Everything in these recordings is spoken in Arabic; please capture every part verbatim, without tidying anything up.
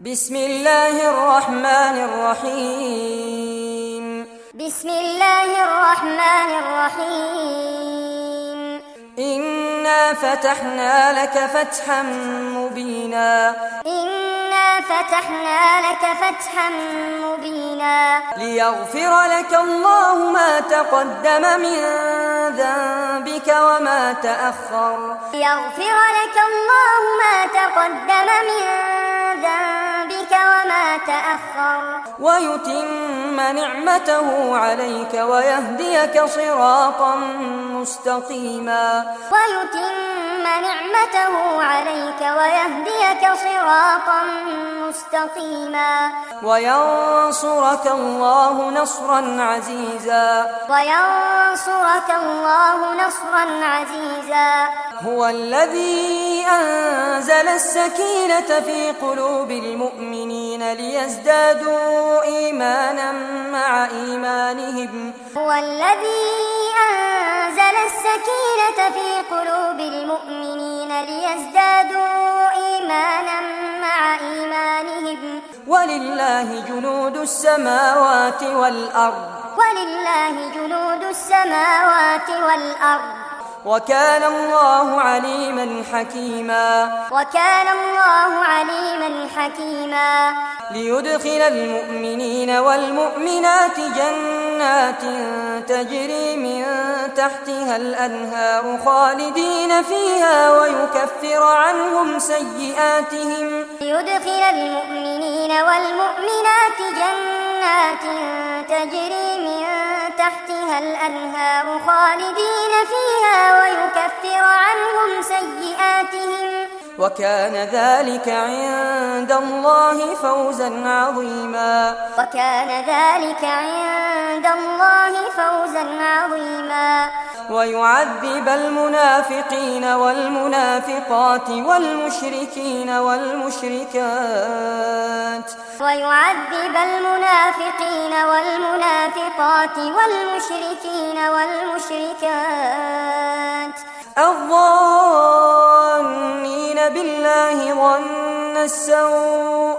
بسم الله الرحمن الرحيم بسم الله الرحمن الرحيم إنا فتحنا لك فتحا مبينا إنا فتحنا لك فتحا مبينا ليغفر لك الله ما تقدم من ذنبك وما تأخر ليغفر لك الله ما تقدم من ذنبك وما تأخر ويتم نعمته عليك ويهديك صراطا مستقيما ويتم نعمته عليك ويهديك صراطا مستقيما وينصرك الله نصرا عزيزا وينصرك الله نصرا عزيزا هو الذي أنزل السكينة في قلوب المؤمنين ليزدادوا إيمانا مع إيمانهم هو الذي أنزل السكينة في قلوب المؤمنين ليزدادوا إيمانا مع إيمانهم ولله جنود السماوات والأرض ولله جنود السماوات والأرض وكان الله عليما حكيما وكان الله عليما حكيما ليدخل المؤمنين والمؤمنات جنات تجري من تحتها الأنهار خالدين فيها ويكفر عنهم سيئاتهم ليدخل المؤمنين والمؤمنات جنات تجري من تحتها الأنهار خالدين فيها ويكفر عنهم سيئاتهم وكان ذلك عند الله فوزا عظيما وكان ذلك عند الله فوزا عظيما ويعذب المنافقين والمنافقات والمشركين والمشركات ويعذب المنافقين والمنافقات والمشركين والمشركات الظانين بالله ظن السوء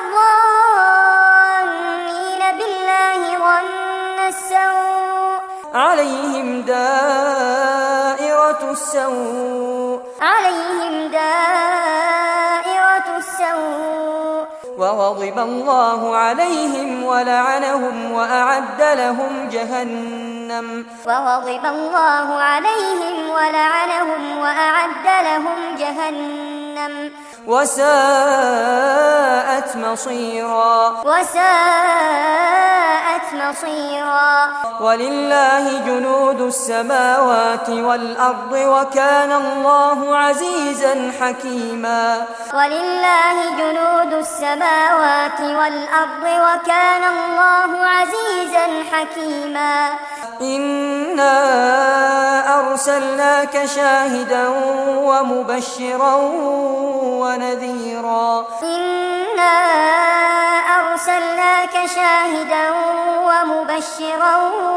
الظانين بالله ظن السوء عليهم دائرة السوء عليهم دائرة السوء وغضب الله عليهم ولعنهم وأعد لهم جهنم وغضب الله عليهم ولعنهم وأعد لهم جهنم وساءت مصيرا وساءت مصيرا ولله جنود السماوات والأرض وكان الله عزيزا حكيما ولله جنود السماوات والأرض وكان الله عزيزا حكيما إنا أرسلناك شاهدا ومبشرا ونذيرا إنا أرسلناك شاهدا ومبشرا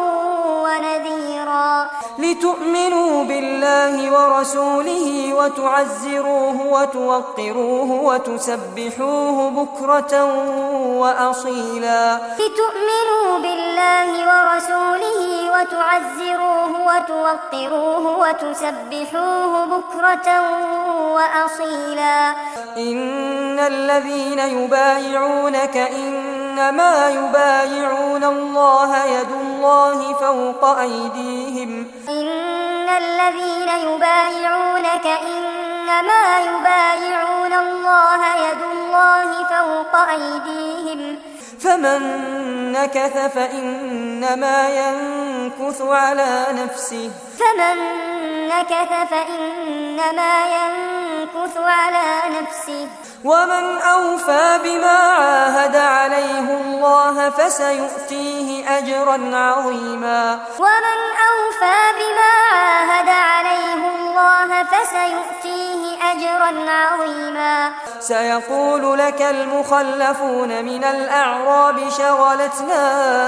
ونذيرا لتؤمنوا بالله ورسوله وتعزروه وتوقروه وتسبحوه بكرة وأصيلا لتؤمنوا بالله ورسوله وتعزروه وتوقروه وتسبحوه بكرة وأصيلا إن الذين يبايعونك إنما يبايعون الله يد الله فوق أيديهم إن الذين يبايعونك إنما يبايعون الله يد الله فوق أيديهم فمن نكث فإنما ينكث على نفسه فمن نكث فإنما ينكث على نفسه ومن أوفى بما عاهد عليه الله فسيؤتيه أجرا عظيما ومن أوفى بما عاهد عليه الله فسيؤتيه أجرا عظيما سيقول لك المخلفون من الأعراب شغلتنا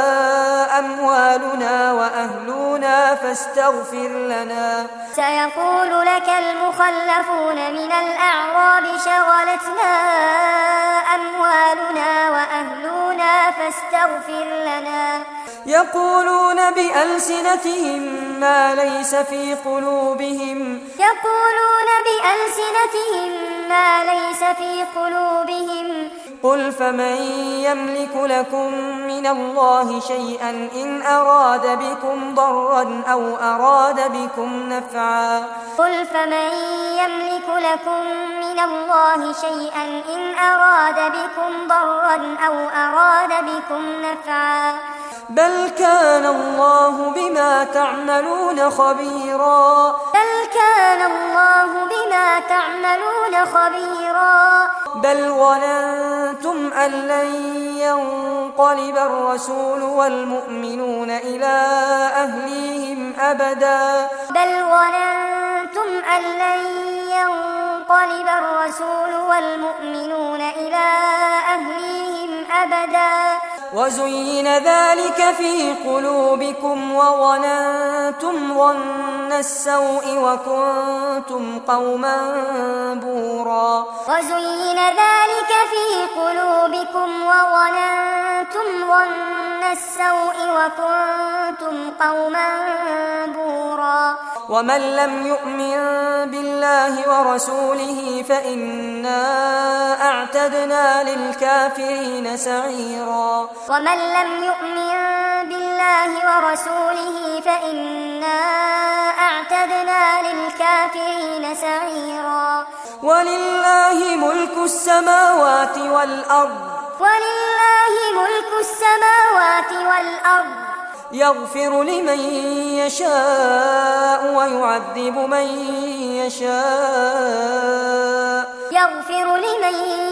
أموالنا وأهلنا فاستغفر لنا سيقول لك المخلفون من الأعراب شغلتنا أموالنا فاستغفر لنا يقولون بألسنتهم ما ليس في قلوبهم يقولون بألسنتهم ما ليس في قلوبهم قل فمن يملك لكم من الله شيئا إن أراد بكم ضرا أو أراد بكم نفعا قل فمن يملك لكم من الله شيئا إن أراد بكم ضرا أو أراد بكم نفعا بل كان الله بما تعملون خبيرا بل كان الله بما تعملون خبيرا بل ظننتم أن لن ينقلب الرسول والمؤمنون إلى أهليهم أبدا بل ظننتم أن لن ينقلب الرسول والمؤمنون إلى أهليهم أبدا وزين ذلك في قلوبكم وظننتم ظن السوء وكنتم قوما بورا وزين ذلك في قلوبكم وظننتم ظن السوء وكنتم قوما بورا ومن لم يؤمن بالله ورسوله فإنا أعتدنا للكافرين سعيرا ومن لم يؤمن بالله ورسوله فإنا أعتدنا للكافرين سعيرا ولله ملك السماوات والأرض ولله ملك السماوات والأرض يغفر لمن يشاء ويعذب من يشاء يغفر لمن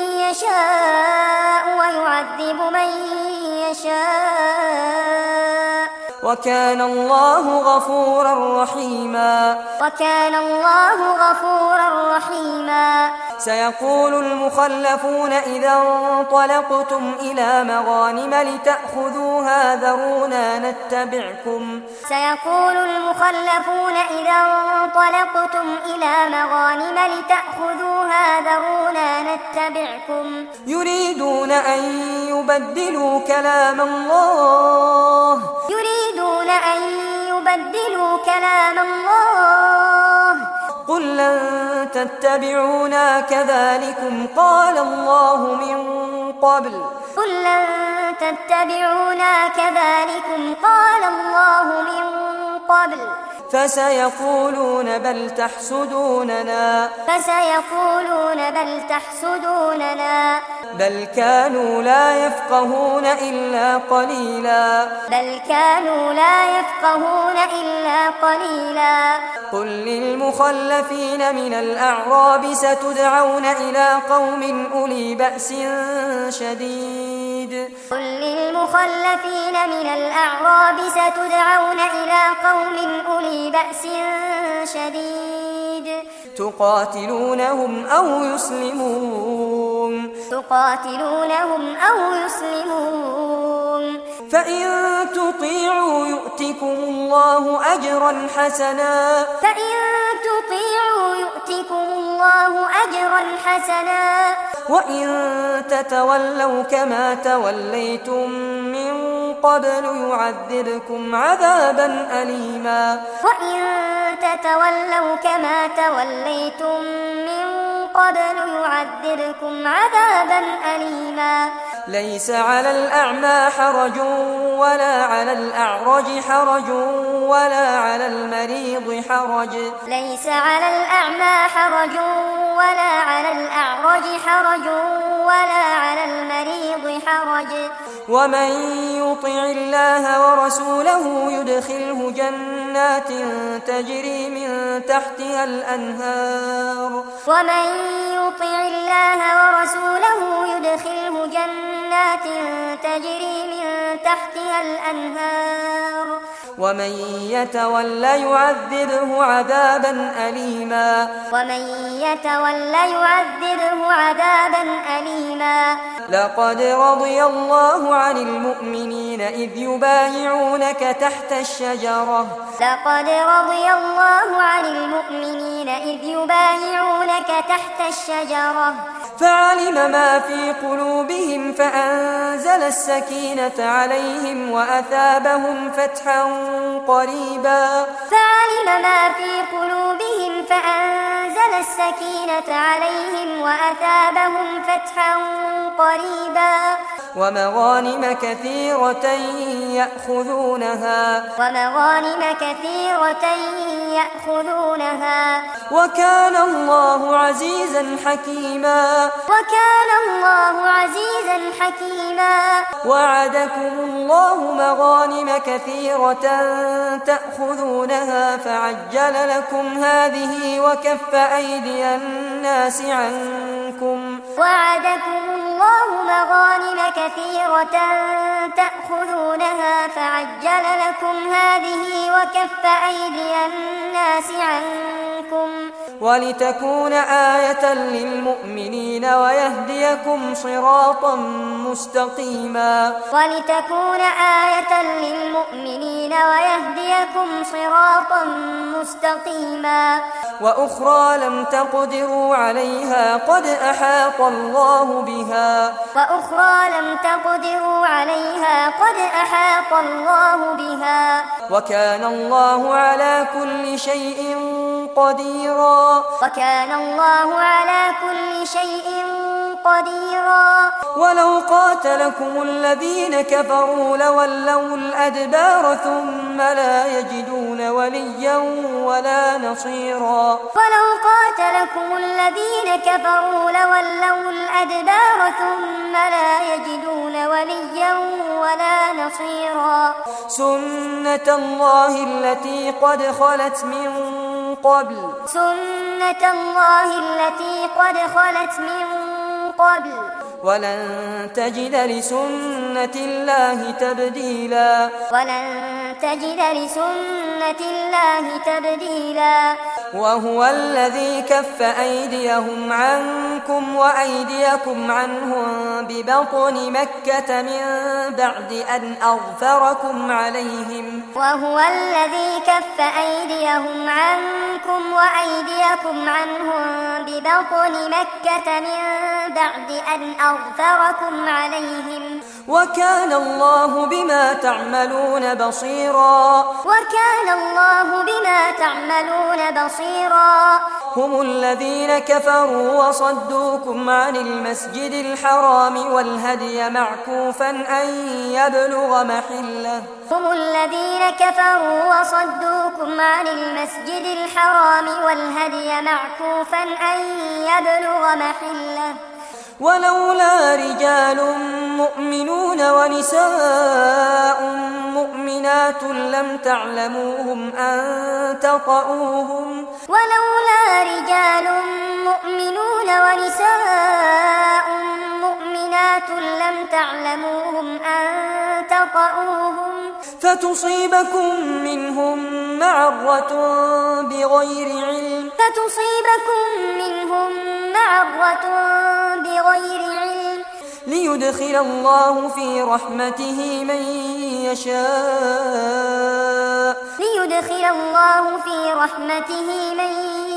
يشاء ويعذب من يشاء وكان الله غفورا رحيما وكان الله غفورا رحيما سيقول المخلفون إذا انطلقتم إلى مغانم لتأخذوها ذرونا نتبعكم سيقول المخلفون إذا انطلقتم إلى مغانم لتأخذوها ذرونا نتبعكم يريدون أن يبدلوا كلام الله يريدون أن يبدلوا كلام الله قل لن تتبعونا كذلكم قال الله من قبل قل لن تتبعونا كذلكم قال الله من قبل فسيقولون بل تحسدوننا فسيقولون بل تحسدوننا بل كانوا لا يفقهون إلا قليلا بل كانوا لا يفقهون إلا قليلا قل للمخلفين من الأعراب ستدعون إلى قوم أولي بأس شديد قل للمخلفين من الأعراب ستدعون إلى قوم أولي بأس شديد تقاتلونهم أو يسلمون تقاتلونهم أو يسلمون فإن تطيعوا يؤتكم الله أجرا حسنا فإن تطيعوا يؤتكم الله أجرا حسنا وإن تتولوا كما توليتم من قبل يعذبكم عذابا أليما وإن تتولوا كما توليتم من قبل يعذبكم عذابا أليما ليس على الأعمى حرج ولا على الأعرج حرج ولا على المريض حرج ليس على الأعمى حرج ولا على الأعرج حرج ولا على المريض حرج ومن يطع الله ورسوله يدخله جنات تجري من تحتها الأنهار ومن يطع الله ورسوله يدخله جنات تجري من تحتها الأنهار ومن يتولى يعذبه عذابا أليما ومن يتولى يعذبه عذابا أليما لقد رضي الله عن المؤمنين إذ يبايعونك تحت الشجرة لقد رضي الله عن المؤمنين إذ يبايعونك تحت الشجرة فعلم ما في قلوبهم فأنزل السكينة عليهم وأثابهم فتحا قريبا فعلم ما في قلوبهم فأنزل السكينة عليهم وأثابهم فتحا قريبا ومغانم كثيرة يأخذونها ومغانم كثيرة يأخذونها وكان الله عزيزا حكيما وكان الله عزيزا حكيما وعدكم الله مغانم كثيرة تأخذونها فعجل لكم هذه وكف أيدي الناس عنكم وعدكم الله مغانم كثيرة تأخذونها فعجل لكم هذه وكف أيدي الناس عنكم ولتكون آية للمؤمنين ويهديكم صراطا مستقيما ولتكون آية للمؤمنين ويهديكم صراطا مستقيما وأخرى لم تقدروا عليها قد أحاط الله بها وأخرى لم تقدروا عليها قد أحاط الله بها وكان الله على كل شيء قديرا وكان الله على كل شيء قديرا ولو قاتلكم الذين كفروا لولوا الأدبار ثم لا يجدون وليا ولا نصيرا ولو قاتلكم الذين كفروا لولوا الأدبار ثم لا يجدون وليا ولا نصيرا سنة الله التي قد خلت من قبل سنة الله التي قد خلت من قبل ولن تجد لسنة الله تبديلا ولن تجد لسنة الله تبديلا وهو الذي كف أيديهم عنكم وأيديكم عنهم ببطن مكة من بعد أن أظفركم عليهم وهو الذي كف أيديهم عنكم وأيديكم عنهم ببطن مكة من بعد أن أظفركم عليهم وكان الله بما تعملون بصيرا وكان الله بما تعملون بصيرا هم الذين كفروا وصدوكم عن المسجد الحرام والهدي معكوفا أن يبلغ محله هم الذين كفروا وصدوكم عن المسجد الحرام والهدي معكوفا أن يبلغ محله ولولا رجال مؤمنون ونساء مؤمنات لم تعلموهم أن تطؤوهم ولولا رجال مؤمنون ونساء مؤمنات لم تعلموهم أن تطؤوهم فتصيبكم منهم معرة بغير علم فتصيبكم منهم معرة بغير علم ليدخل الله في رحمته من يشاء ليدخل الله في رحمته من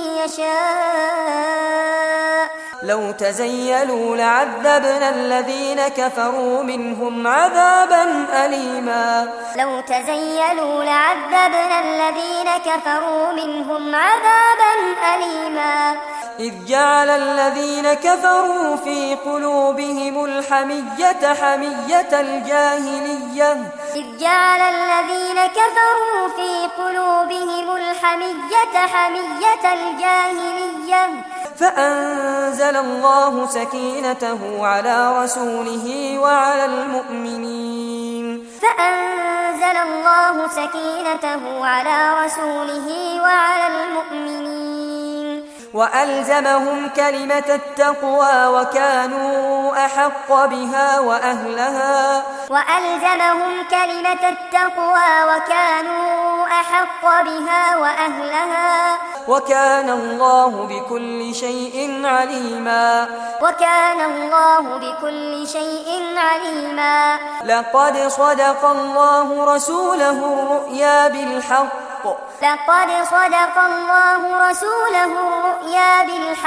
يشاء لو تزيلوا لعذبنا الذين كفروا منهم عذابا أليما لو تزيلوا لعذبنا الذين كفروا منهم عذابا أليما إذ جعل الذين كفروا في قلوبهم الحمية حمية الجاهلية إذ جعل الذين كفروا في قلوبهم الحمية حمية الجاهلية فأنزل الله سكينته على رسوله وعلى المؤمنين فأنزل الله سكينته على رسوله وعلى المؤمنين وألزمهم كلمة التقوى وكانوا أحق بها وأهلها وألزمهم كلمة التقوى وكانوا أحق بها وأهلها وكان الله بكل شيء عليما وكان الله بكل شيء عليما لقد صدق الله رسوله الرؤيا بالحق لقد صدق الله رسوله الرؤيا بالحق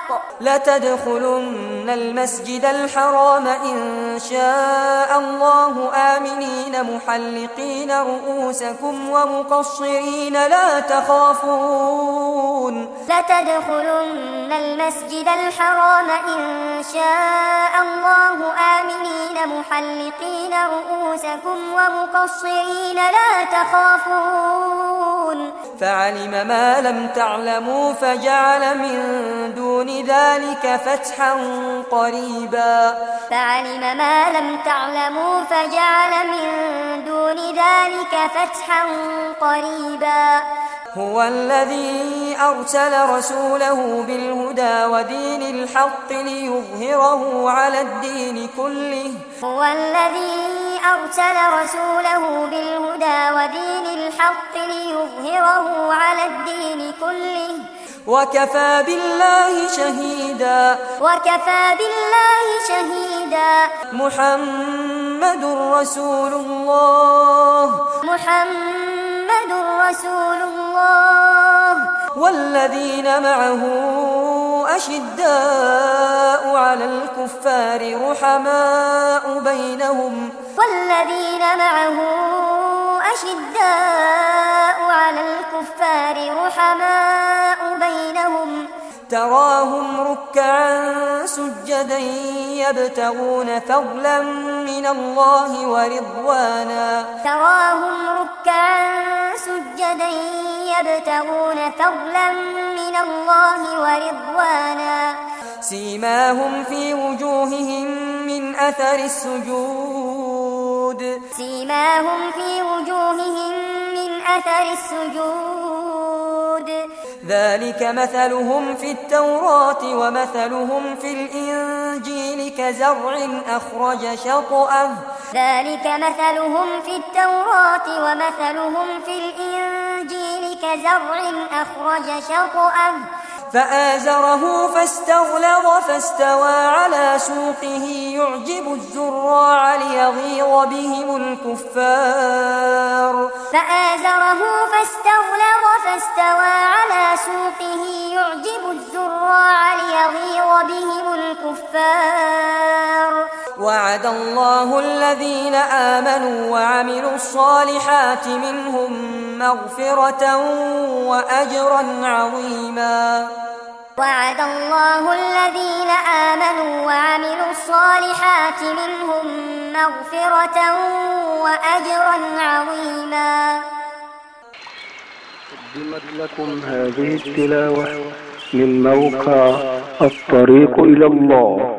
لتدخلن المسجد الحرام إن شاء الله آمنين محلقين رؤوسكم ومقصرين لا تخافون لتدخلن المسجد الحرام إن شاء الله آمنين محلقين رؤوسكم ومقصرين لا تخافون فعلم ما لم تعلموا فجعل من دون ذلك فتحا قريبا فعلم ما لم تعلموا فجعل من دون ذلك فتحا قريبا هو الذي أرسل رسوله بالهدى ودين الحق ليظهره على الدين كله هو الذي أرسل رسوله بالهدى ودين الحق ليظهره على الدين كله وكفى بالله شهيدا وكفى بالله شهيدا محمد رسول الله محمد رسول الله والذين معه أشداء على الكفار رحماء بينهم والذين معه أشداء على الكفار رحماء بينهم تراهم ركعا سجدا يبتغون فضلا من الله ورضوانا تراهم ركعا سجدا يبتغون فضلا من الله ورضوانا سيماهم في وجوههم من أثر السجود سيماهم في وجوههم من أثر السجود ذلك مثلهم في التوراة ومثلهم في الإنجيل كزرع أخرج شطأه ذلك مثلهم في التوراة ومثلهم في الإنجيل كزرع أخرج شطأه فآزره فاستغلظ فاستوى على سوقه يعجب الزراع ليغيظ بهم الكفار فآزره فاستغلظ فاستوى على سوقه يعجب الزراع ليغيظ بهم الكفار وعد الله الذين آمنوا وعملوا الصالحات منهم مغفرة وأجرا عظيما وعد الله الذين آمنوا وعملوا الصالحات منهم مغفرة وأجرا عظيما. قدمت لكم هذه التلاوة من موقع الطريق إلى الله.